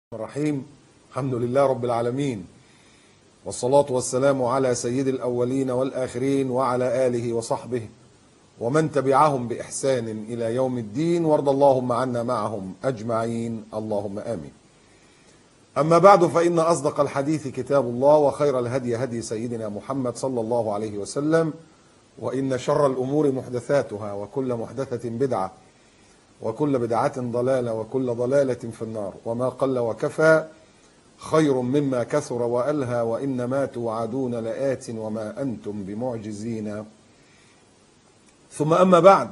الرحيم. الحمد لله رب العالمين، والصلاة والسلام على سيد الأولين والآخرين وعلى آله وصحبه ومن تبعهم بإحسان إلى يوم الدين، وارض اللهم عنا معهم أجمعين، اللهم آمين. أما بعد، فإن أصدق الحديث كتاب الله، وخير الهدي هدي سيدنا محمد صلى الله عليه وسلم، وإن شر الأمور محدثاتها، وكل محدثة بدعة، وكل بدعة ضلالة، وكل ضلالة في النار. وما قل وكفى خير مما كثر وألهى، وإنما توعدون لآت وما أنتم بمعجزين. ثم أما بعد،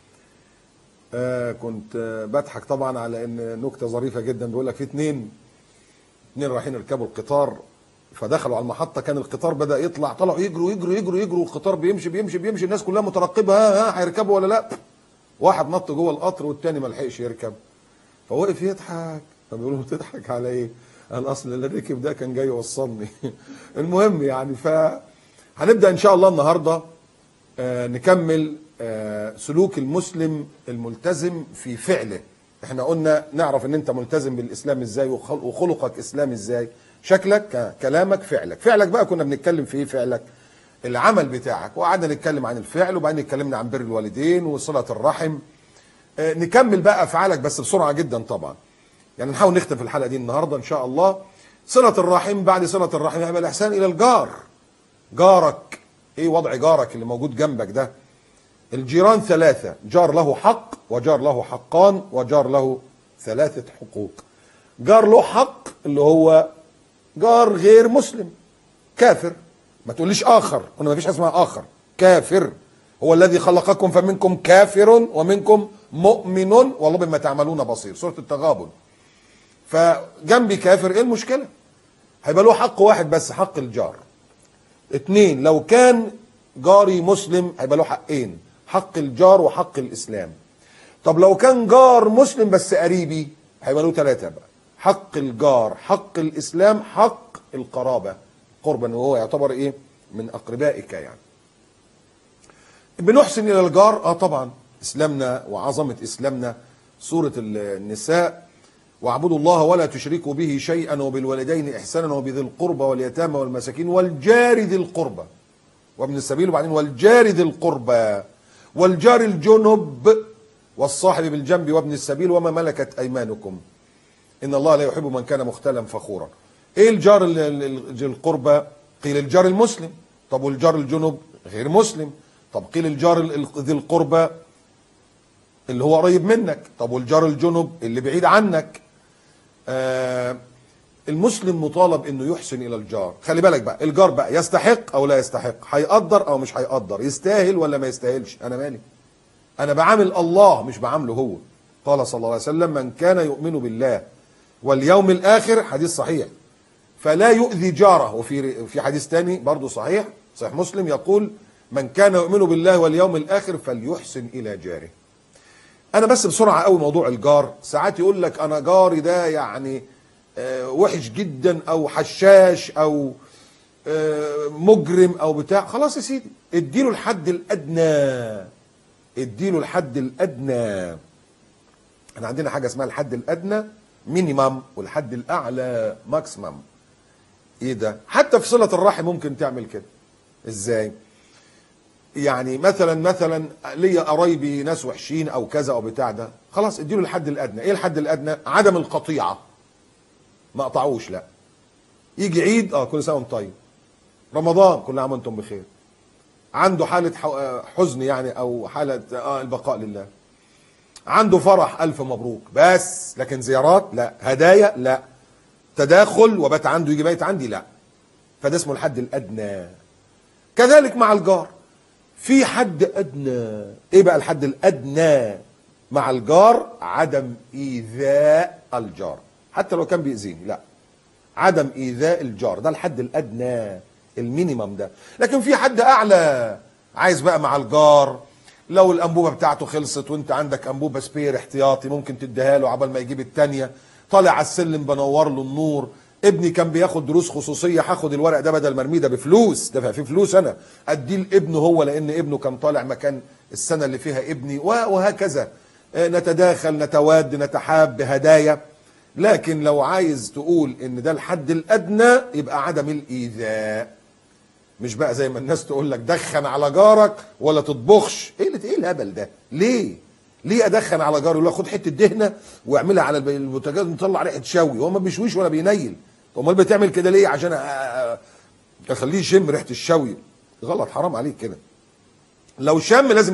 كنت بضحك طبعا على إن نكتة ظريفة جدا. بيقول لك في اتنين رايحين يركبوا القطار، فدخلوا على المحطة، كان القطار بدأ يطلع، طلعوا يجروا يجروا يجروا يجروا، والقطار بيمشي بيمشي بيمشي، الناس كلها مترقبة ها هيركبوا ولا لا. واحد نط جوه القطر والتاني ما لحقش يركب، فوقف يضحك. فبيقولوا له بتضحك على ايه؟ قال اصل اللي ركب ده كان جاي يوصلني. المهم يعني، فهنبدا ان شاء الله النهارده نكمل سلوك المسلم الملتزم في فعله. احنا قلنا نعرف ان انت ملتزم بالاسلام ازاي، وخلقك اسلام ازاي، شكلك، كلامك، فعلك بقى كنا بنتكلم في ايه؟ فعلك، العمل بتاعك. وقعدنا نتكلم عن الفعل، وبعدين اتكلمنا عن بر الوالدين وصلة الرحم. نكمل بقى افعالك بس بسرعة جدا طبعا، يعني نحاول نختم في الحلقة دي النهاردة ان شاء الله. صلة الرحم، بعد صلة الرحم يعمل الاحسان الى الجار. جارك، ايه وضع جارك اللي موجود جنبك ده؟ الجيران ثلاثة: جار له حق، وجار له حقان، وجار له ثلاثة حقوق. جار له حق اللي هو جار غير مسلم، كافر. ما تقوليش اخر، قلنا ما فيش حاجه اسمها اخر. كافر هو الذي خلقكم فمنكم كافر ومنكم مؤمن والله بما تعملون بصير، سوره التغابن. فجنبي كافر، ايه المشكله؟ هيبقى له حق واحد بس، حق الجار. اتنين، لو كان جاري مسلم هيبقى له حقين، حق الجار وحق الاسلام. طب لو كان جار مسلم بس قريبي هيبقى له ثلاثه بقى: حق الجار، حق الاسلام، حق القرابه، قربا، وهو يعتبر ايه؟ من اقربائك يعني. بنحسن الى الجار، طبعا اسلامنا وعظمه اسلامنا. سوره النساء: واعبدوا الله ولا تشركوا به شيئا وبالوالدين احسانا وبذي القربى واليتامى والمساكين والجار ذي القربى وابن السبيل، وبعدين والجار ذي القربى والجار الجنب والصاحب بالجنب وابن السبيل وما ملكت ايمانكم ان الله لا يحب من كان مختالا فخورا. ايه الجار ذي القربى؟ قيل الجار المسلم. طب والجار الجنب؟ غير مسلم. طب قيل الجار ذي القربى اللي هو قريب منك. طب والجار الجنب اللي بعيد عنك. المسلم مطالب انه يحسن الى الجار. خلي بالك بقى، الجار بقى يستحق او لا يستحق، هيقدر او مش هيقدر، يستاهل ولا ما يستاهلش، انا مالي؟ انا بعامل الله مش بعامله هو. قال صلى الله عليه وسلم: من كان يؤمن بالله واليوم الاخر، حديث صحيح، فلا يؤذي جاره. وفي حديث تاني برضه صحيح مسلم، يقول: من كان يؤمن بالله واليوم الاخر فليحسن الى جاره. انا بس بسرعه قوي، موضوع الجار ساعات يقول لك انا جاري ده يعني وحش جدا، او حشاش، او مجرم، او بتاع. خلاص يا سيدي، اديله الحد الادنى، اديله الحد الادنى. احنا عندنا حاجه اسمها الحد الادنى مينيمم، والحد الاعلى ماكسيمم. ايه ده؟ حتى في صلة الرحم ممكن تعمل كده. ازاي؟ يعني مثلا ليا قرايبي ناس وحشين او كذا او بتاع ده، خلاص اديله الحد الادنى. ايه الحد الادنى؟ عدم القطيعة، ما قطعوش، لا. يجي عيد، كل سنه وانتم طيب. رمضان، كل عام وانتم بخير. عنده حالة حزن يعني، او حالة البقاء لله. عنده فرح، الف مبروك. بس لكن زيارات لا، هدايا لا، تداخل وبات عنده يجي بيت عندي لا. فده اسمه الحد الادنى. كذلك مع الجار في حد ادنى. ايه بقى الحد الادنى مع الجار؟ عدم ايذاء الجار، حتى لو كان بيأذيني، لا، عدم ايذاء الجار، ده الحد الادنى، المينيمم ده. لكن في حد اعلى، عايز بقى مع الجار لو الانبوبه بتاعته خلصت وانت عندك انبوبه سبير احتياطي، ممكن تديها له عبال ما يجيب الثانيه. طالع على السلم بنور له النور. ابني كان بياخد دروس خصوصيه، هاخد الورق ده بدل مرميه ده بفلوس، دافع فيه فلوس، انا اديه لابنه هو، لان ابنه كان طالع مكان السنه اللي فيها ابني، وهكذا. نتداخل، نتواد، نتحاب بهدايا. لكن لو عايز تقول ان ده الحد الادنى يبقى عدم الايذاء، مش بقى زي ما الناس تقول لك دخن على جارك ولا تطبخش. ايه الهبل ده؟ ليه ادخن على جاري؟ يقول لك خد حته دهنه واعملها على البوتاجاز نطلع ريحه شوي، هو ما بيشويش ولا بينيل. امال بتعمل كده ليه؟ عشان اخليه يشم ريحه الشوي؟ غلط، حرام عليك كده. لو شم لازم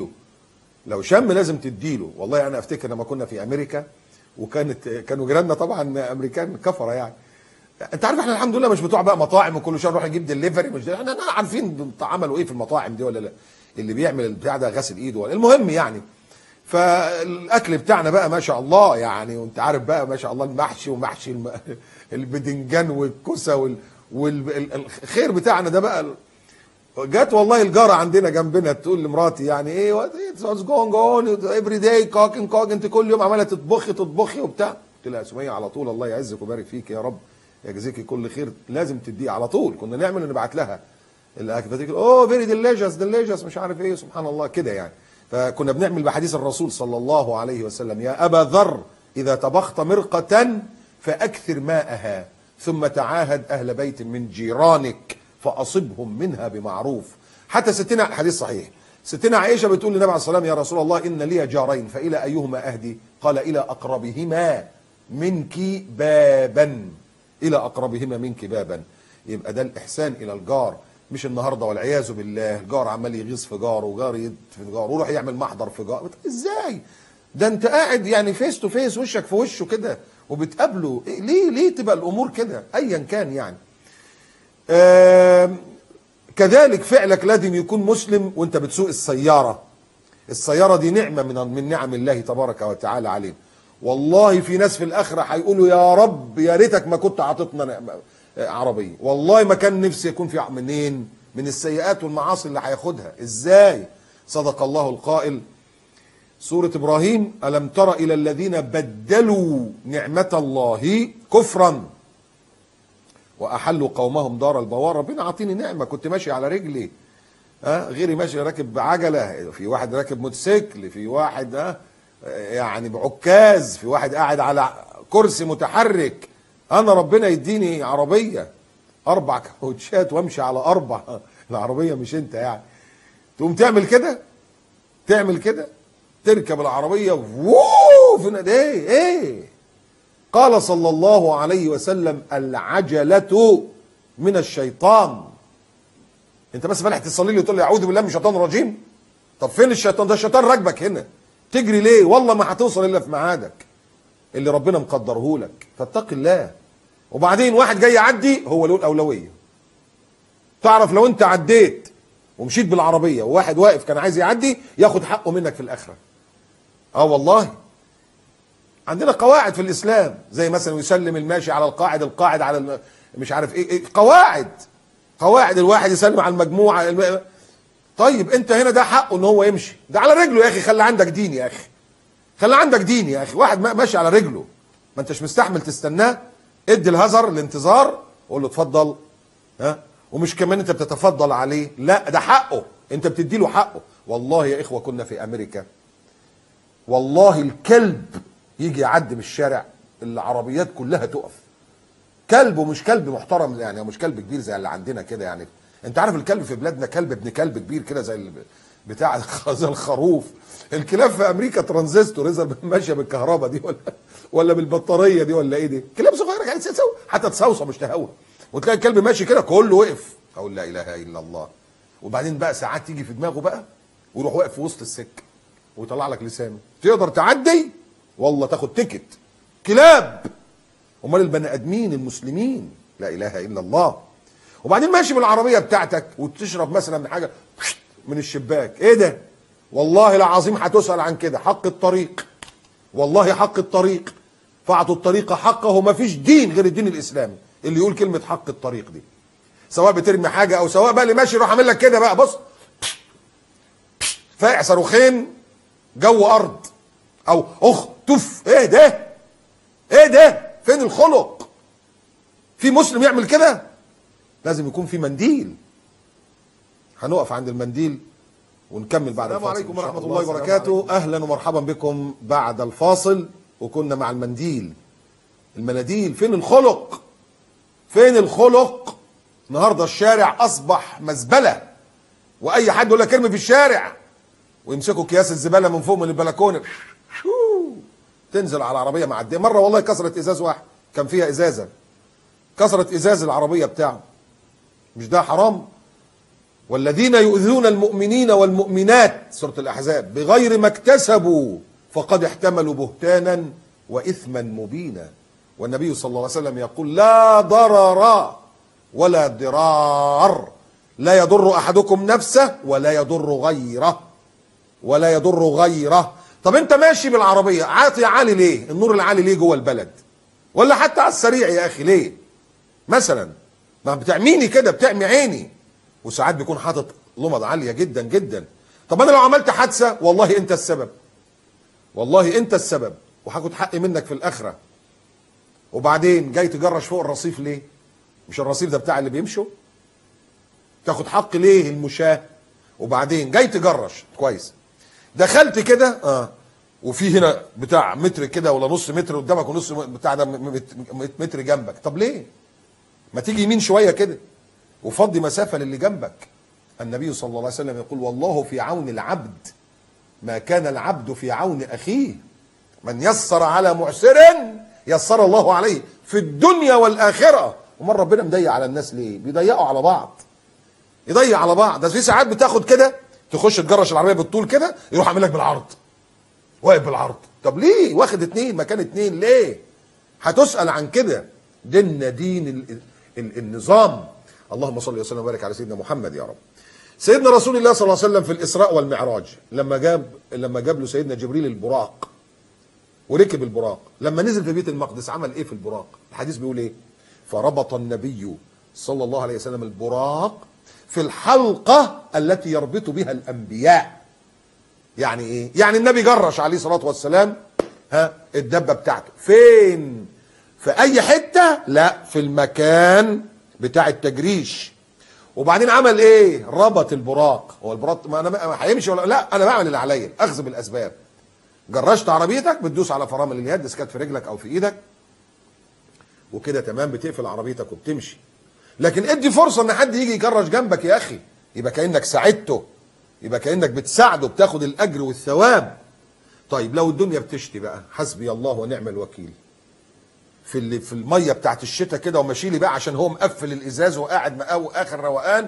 تديله. والله انا افتكر لما كنا في امريكا كانوا جيراننا طبعا امريكان كفره يعني. انت عارف احنا الحمد لله مش بتوع بقى مطاعم وكل شويه نروح نجيب دليفري، مش احنا عارفين عملوا ايه في المطاعم دي ولا لا، اللي بيعمل البتاع ده غاسل ايده ولا المهم يعني. فالاكل بتاعنا بقى ما شاء الله يعني، وانت عارف بقى ما شاء الله المحشي ومحشي البدنجان والكوسه والخير بتاعنا ده بقى. جت والله الجاره عندنا جنبنا تقول لمراتي يعني ايه واتس جوينج اون افري داي كوكينج انت كل يوم عماله تطبخي وبتاع. قلت لها يا سميه على طول الله يعزك ويبارك فيك يا رب يجزيكي كل خير، لازم تديه على طول. كنا نعمل نبعت لها الاكل فتقول اوه فيري ديليجس مش عارف ايه، سبحان الله كده يعني. فكنا بنعمل بحديث الرسول صلى الله عليه وسلم: يا ابا ذر اذا طبخت مرقه فاكثر ماءها ثم تعاهد اهل بيت من جيرانك فاصبهم منها بمعروف. حتى ستنا حديث صحيح، ستنا عائشه بتقول للنبي عليه الصلاه والسلام: يا رسول الله ان لي جارين فالى ايهما اهدي؟ قال الى اقربهما منك بابا. الى اقربهما منك بابا. يبقى ده الاحسان الى الجار، مش النهارده والعياذ بالله الجار عمال يغيظ في جاره وجار يد في جاره ويروح يعمل محضر في جاره. ازاي؟ ده انت قاعد يعني فيس تو فيس، وشك في وشه كده وبتقابله. ليه تبقى الامور كده ايا كان يعني. كذلك فعلك لازم يكون مسلم وانت بتسوق السيارة دي نعمة من نعم الله تبارك وتعالى علينا. والله في ناس في الاخرة هيقولوا يا رب يا ريتك ما كنت عطتنا عربية، والله ما كان نفسي يكون في منين من السيئات والمعاصي اللي هياخدها. ازاي؟ صدق الله القائل سورة ابراهيم: ألم تر إلى الذين بدلوا نعمة الله كفرا واحلوا قومهم دار البوار. ربنا عاطيني نعمه، كنت ماشي على رجلي، غيري ماشي راكب بعجله، في واحد راكب موتوسيكل، في واحد يعني بعكاز، في واحد قاعد على كرسي متحرك. انا ربنا يديني عربيه 4 كاوتشات وامشي على 4 العربيه مش انت يعني. تقوم تعمل كده تركب العربيه في ايه. قال صلى الله عليه وسلم: العجلة من الشيطان. انت بس فالح تصلي لي وتقول لي اعوذ بالله من الشيطان الرجيم؟ طب فين الشيطان؟ ده الشيطان راكبك هنا، تجري ليه؟ والله ما هتوصل الا في ميعادك اللي ربنا مقدره لك، فاتق الله. وبعدين واحد جاي يعدي هو له الاولويه. تعرف لو انت عديت ومشيت بالعربيه وواحد واقف كان عايز يعدي ياخد حقه منك في الاخره. والله عندنا قواعد في الاسلام، زي مثلا يسلم الماشي على القاعد على مش عارف ايه قواعد الواحد يسلم على المجموعه. طيب انت هنا ده حقه ان هو يمشي، ده على رجله يا اخي، خلي عندك دين يا اخي، خلي عندك دين يا اخي. واحد ماشي على رجله ما انتش مستحمل تستناه، ادي الهزر الانتظار وقول له اتفضل. ومش كمان انت بتتفضل عليه، لا ده حقه، انت بتدي له حقه. والله يا اخوه كنا في امريكا، والله الكلب يجي يعدي من الشارع العربيات كلها تقف. كلب، ومش كلب محترم يعني، مش كلب كبير زي اللي عندنا كده يعني. انت عارف الكلب في بلادنا كلب ابن كلب كبير كده زي بتاع زي الخروف. الكلاب في امريكا ترانزستور، اذا ماشيه بالكهرباء دي ولا بالبطاريه دي ولا ايه دي، كلاب صغيره يعني حتى تصوصه مش تهوى، وتلاقي الكلب ماشي كده كله وقف. اقول لا اله الا الله. وبعدين بقى ساعات تيجي في دماغه بقى ويروح واقف في وسط السكه ويطلع لك لسانه، تقدر تعدي والله تاخد تيكت. كلاب. امال البني ادمين المسلمين، لا اله الا الله. وبعدين ماشي بالعربيه بتاعتك وتشرب مثلا من حاجه من الشباك، ايه ده؟ والله العظيم هتسال عن كده. حق الطريق، والله حق الطريق، فاعطوا الطريق حقه. ما فيش دين غير الدين الاسلامي اللي يقول كلمه حق الطريق دي، سواء بترمي حاجه او سواء بقى اللي ماشي يروح عامل لك كده بقى، بص فاقع صاروخين جو ارض او تف. ايه ده؟ ايه ده؟ فين الخلق؟ في مسلم يعمل كده؟ لازم يكون في منديل. هنقف عند المنديل ونكمل بعد الفاصل. السلام عليكم ورحمة الله وبركاته. أهلا ومرحبا بكم بعد الفاصل. وكنا مع المنديل المناديل. فين الخلق؟ فين الخلق؟ النهارده الشارع اصبح مزبله، واي حد يقول لك ارمي في الشارع ويمسكوا اكياس الزباله من فوق من البلكونه، تنزل على العربيه معديه. مره والله كسرت ازاز واحد، كان فيها ازازه، كسرت ازاز العربيه بتاعه. مش ده حرام؟ والذين يؤذون المؤمنين والمؤمنات، سورة الأحزاب، بغير ما اكتسبوا فقد احتملوا بهتانا وإثما مبينا. والنبي صلى الله عليه وسلم يقول لا ضرر ولا ضرار، لا يضر أحدكم نفسه ولا يضر غيره، ولا يضر غيره. طب انت ماشي بالعربية عاطي عالي ليه؟ النور العالي ليه جوه البلد؟ ولا حتى على السريع يا أخي ليه؟ مثلا ما بتعميني كده، بتعمي عيني. وساعات بيكون حاطط لمض عاليه جدا جدا. طب انا لو عملت حادثه والله انت السبب، والله انت السبب، وهاخد حقي منك في الاخره. وبعدين جاي تجرش فوق الرصيف ليه؟ مش الرصيف ده بتاع اللي بيمشوا؟ تاخد حق ليه المشاة؟ وبعدين جاي تجرش كويس، دخلت كده وفي هنا بتاع متر كده ولا نص متر قدامك ونص بتاع ده متر جنبك. طب ليه؟ ما تيجي يمين شويه كده وفضي مسافة للي جنبك. النبي صلى الله عليه وسلم يقول والله في عون العبد ما كان العبد في عون أخيه، من يسر على معسر يسر الله عليه في الدنيا والآخرة. ومن ربنا مضيق على الناس ليه؟ بيضيقوا على بعض، يضيق على بعض. ده في ساعات بتاخد كده تخش تجرش العربية بالطول كده يروح عامل لك بالعرض، واقف بالعرض. طب ليه واخد اتنين مكان اتنين ليه؟ هتسأل عن كده. ديننا دين النظام. اللهم صل وسلم وبارك على سيدنا محمد يا رب. سيدنا رسول الله صلى الله عليه وسلم في الإسراء والمعراج لما جاب له سيدنا جبريل البراق وركب البراق، لما نزل في بيت المقدس عمل ايه في البراق؟ الحديث بيقول ايه؟ فربط النبي صلى الله عليه وسلم البراق في الحلقة التي يربط بها الأنبياء. يعني ايه؟ يعني النبي جرش عليه الصلاة والسلام الدبة بتاعته فين؟ في أي حتة؟ لا، في المكان بتاع التجريش. وبعدين عمل ايه؟ ربط البراق. هو البراق ما انا هيمشي ولا لا؟ انا بعمل اللي عليا، اخذ بالاسباب. جرشت عربيتك بتدوس على فرامل اليد، سكت في رجلك او في ايدك وكده تمام، بتقفل عربيتك وبتمشي. لكن ادي فرصه ان حد يجي يجرش جنبك يا اخي، يبقى كانك ساعدته، يبقى كانك بتساعده، بتاخد الاجر والثواب. طيب لو الدنيا بتشتي بقى، حسبي الله ونعم الوكيل، في الميه بتاعت الشتاء كده وماشي لي بقى عشان هو مقفل الازاز وقاعد مقاوي اخر روقان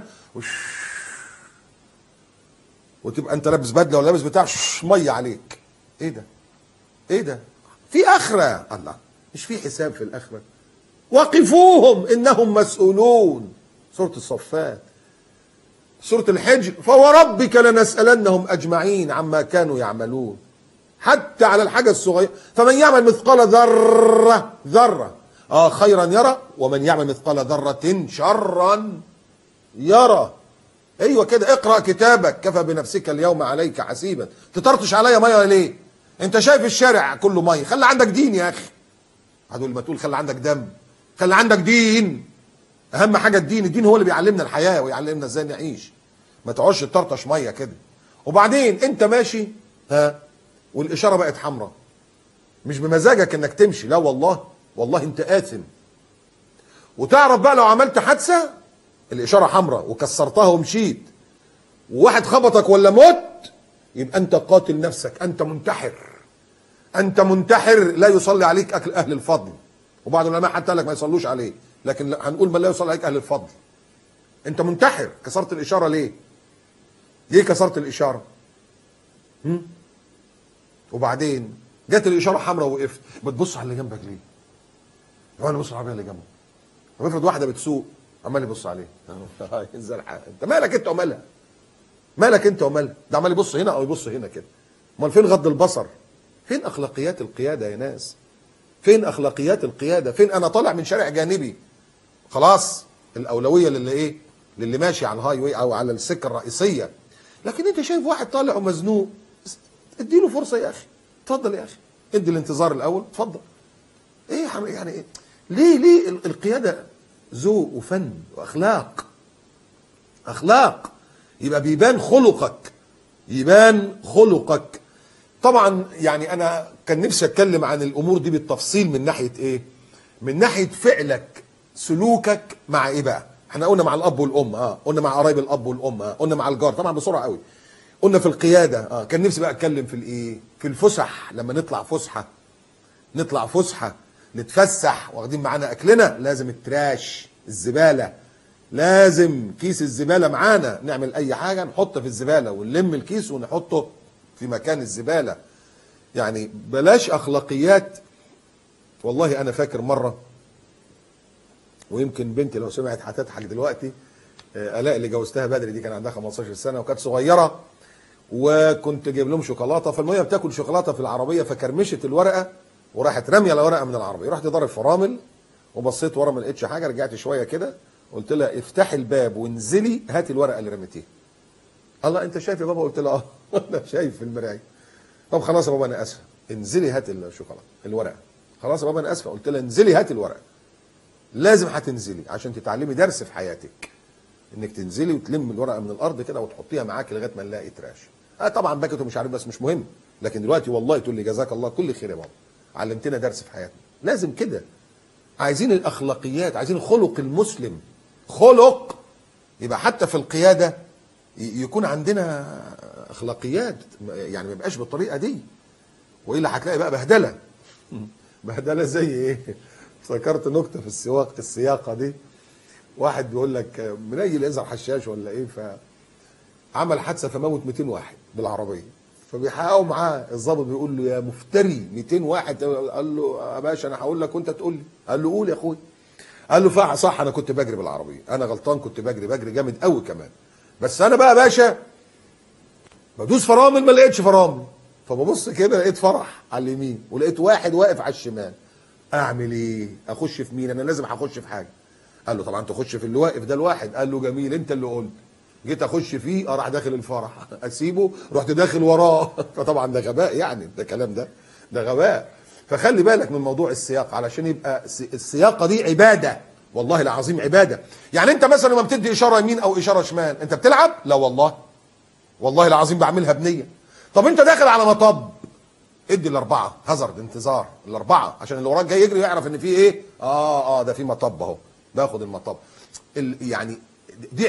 وتبقى انت لابس بدله ولا لابس بتاع ميه عليك. ايه ده؟ ايه ده؟ في اخره؟ الله، مش في حساب في الاخره؟ وقفوهم انهم مسؤولون. سوره الصفات. سوره الحج فوربك لنسالنهم اجمعين عما كانوا يعملون. حتى على الحاجة الصغيرة. فمن يعمل مثقال ذرة خيرا يرى، ومن يعمل مثقال ذرة شرا يرى. ايوه كده، اقرأ كتابك كفى بنفسك اليوم عليك حسيبا. تطرطش عليا ميه ليه؟ انت شايف الشارع كله ميه، خلي عندك دين يا اخي. هتقول ما تقول خلي عندك دم، خلي عندك دين. اهم حاجة الدين، الدين هو اللي بيعلمنا الحياة ويعلمنا ازاي نعيش. ما تقعدش تطرطش ميه كده. وبعدين انت ماشي والإشارة بقت حمراء، مش بمزاجك انك تمشي، لا والله، والله انت آثم. وتعرف بقى لو عملت حادثة الإشارة حمراء وكسرتها ومشيت وواحد خبطك ولا مت، يبقى انت قاتل نفسك، انت منتحر، انت منتحر. لا يصلي عليك أهل الفضل. وبعض العلماء حتى قال لك ما يصلوش عليه، لكن هنقول من لا يصلي عليك أهل الفضل. انت منتحر. كسرت الإشارة ليه؟ ليه كسرت الإشارة؟ وبعدين جت الاشاره حمراء ووقفت، بتبص على اللي جنبك ليه؟ هو انا ببص على العربيه اللي جنبه. طب افرض واحده بتسوق عمال يبص عليه، انت مالك انت ومالها؟ مالك انت ومالها؟ ده عمال يبص هنا او يبص هنا كده. امال فين غض البصر؟ فين اخلاقيات القياده يا ناس؟ فين اخلاقيات القياده؟ فين انا طالع من شارع جانبي خلاص الاولويه للي ايه؟ للي ماشي على الهاي واي او على السكه الرئيسيه. لكن انت شايف واحد طالع ومزنوق، اديله فرصه يا اخي. اتفضل يا اخي، ادي الانتظار الاول، اتفضل. ايه يعني ايه؟ ليه القياده ذوق وفن واخلاق. اخلاق يبقى بيبان خلقك، يبان خلقك. طبعا يعني انا كان نفسي اتكلم عن الامور دي بالتفصيل من ناحيه ايه؟ من ناحيه فعلك سلوكك مع ايه بقى؟ احنا قلنا مع الاب والام، قلنا مع قرايب الاب والام، قلنا مع الجار طبعا بسرعه قوي، قلنا في القياده، كان نفسي بقى اتكلم في الايه؟ في الفسح، لما نطلع فسحه نتفسح واخدين معانا اكلنا، لازم التراش الزباله، لازم كيس الزباله معانا، نعمل اي حاجه نحط في الزباله ونلم الكيس ونحطه في مكان الزباله. يعني بلاش اخلاقيات. والله انا فاكر مره، ويمكن بنتي لو سمعت هتضحك دلوقتي، الاء اللي جوزتها بدري دي كان عندها 15 سنه وكانت صغيره، وكنت جايب لهم شوكولاته، فالميه بتاكل شوكولاته في العربيه فكرمشت الورقه وراحت راميه الورقه من العربيه، رحت ضارب فرامل وبصيت ورا ما لقيتش حاجه، رجعت شويه كده قلت لها افتحي الباب وانزلي هاتي الورقه اللي رميتيها. الله انت شايف يا بابا؟ قلت لها انا شايف في المرايه. طب خلاص يا بابا انا اسفه، انزلي هاتي الشوكولاته الورقه. خلاص يا بابا انا اسفه، قلت لها انزلي هاتي الورقه. لازم هتنزلي عشان تتعلمي درس في حياتك، انك تنزلي وتلم الورقه من الارض كده وتحطيها معاك لغايه ما نلاقي تراش. طبعا بكت ومش عارف بس مش مهم، لكن دلوقتي والله تقول لي جزاك الله كل خير يا بابا، علمتنا درس في حياتنا. لازم كده. عايزين الاخلاقيات، عايزين خلق المسلم، خلق يبقى حتى في القياده يكون عندنا اخلاقيات، يعني ما يبقاش بالطريقه دي، والا هتلاقي بقى بهدله. بهدله زي ايه؟ افتكرت نكته في السياقه دي، واحد بيقول لك منيل يزرع حشاش ولا ايه، فعمل حادثه فموت 200 واحد بالعربيه، فبيحققوا معاه، الضابط بيقول له يا مفتري 200 واحد، قال له يا باشا انا هقول لك وانت تقول لي، قال له قول يا اخويا، قال له صح انا كنت بجري بالعربيه، انا غلطان، كنت بجري جامد قوي كمان، بس انا بقى يا باشا بدوس فرامل ما لقيتش فرامل، فببص كده لقيت فرح على اليمين ولقيت واحد واقف على الشمال، اعمل ايه؟ اخش في مين؟ انا لازم هخش في حاجه. قال له طبعا تخش في اللي واقف ده الواحد. قال له جميل انت اللي قلت. جيت اخش فيه راح داخل الفرح، اسيبه رحت داخل وراه. فطبعا ده غباء، يعني ده كلام ده غباء. فخلي بالك من موضوع السياق علشان يبقى السياقه دي عباده، والله العظيم عباده. يعني انت مثلا لما بتدي اشاره يمين او اشاره شمال انت بتلعب؟ لا والله العظيم بعملها بنيه. طب انت داخل على مطب، ادي الاربعه هازارد، انتظار الاربعه عشان اللي وراك جاي يجري يعرف ان في ايه، ده في مطب اهو، باخد المطب. يعني دي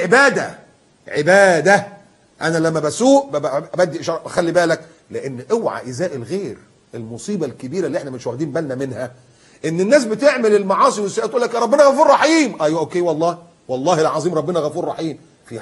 عباده. انا لما بسوق بدي اشاره، خلي بالك، لان اوعى ايذاء الغير. المصيبه الكبيره اللي احنا مش واخدين بالنا منها ان الناس بتعمل المعاصي والسيئات تقول لك يا ربنا غفور رحيم. ايوه اوكي، والله العظيم ربنا غفور رحيم في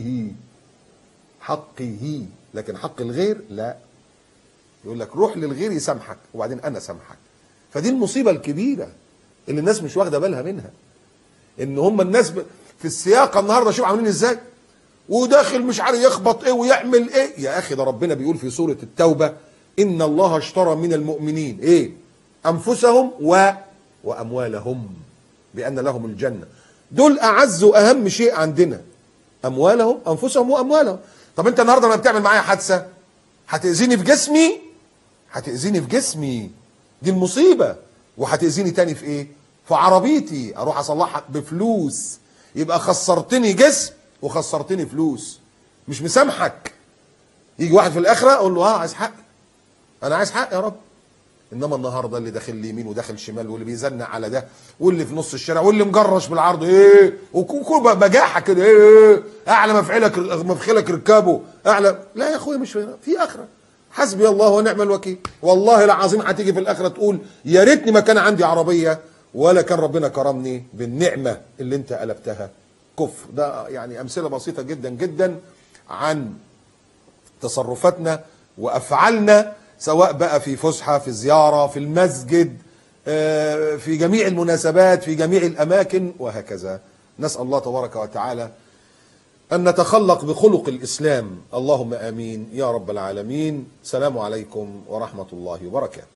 حقه، لكن حق الغير لا. يقول لك روح للغير يسامحك وبعدين انا سامحك. فدي المصيبه الكبيره اللي الناس مش واخده بالها منها، ان هم الناس في السياقه النهارده شوف عاملين ازاي، وداخل مش عارف يخبط ايه ويعمل ايه. يا اخي ده ربنا بيقول في سوره التوبه ان الله اشترى من المؤمنين ايه؟ انفسهم واموالهم بان لهم الجنه. دول اعز واهم شيء عندنا، اموالهم، انفسهم واموالهم. طب انت النهارده لما بتعمل معايا حادثه هتاذيني في جسمي، دي المصيبه. وهتاذيني تاني في ايه؟ في عربيتي، اروح اصلحها بفلوس، يبقى خسرتني جسم وخسرتني فلوس، مش مسامحك. يجي واحد في الاخره اقول له عايز حق، انا عايز حق يا رب. انما النهارده اللي داخل يمين وداخل شمال، واللي بيزنق على ده، واللي في نص الشارع، واللي مجرش بالعرض وكل بجاحه كده اعلى مفخلك ركابه اعلى. لا يا اخويا، مش في اخره. حسبي الله ونعم الوكيل. والله العظيم هتيجي في الاخره تقول يا ريتني ما كان عندي عربيه ولا كان ربنا كرمني بالنعمه اللي انت قلبتها كفر. ده يعني امثله بسيطه جدا جدا عن تصرفاتنا وافعالنا، سواء بقى في فسحه، في زياره، في المسجد، في جميع المناسبات، في جميع الاماكن وهكذا. نسال الله تبارك وتعالى أن نتخلق بخلق الإسلام. اللهم آمين يا رب العالمين. السلام عليكم ورحمة الله وبركاته.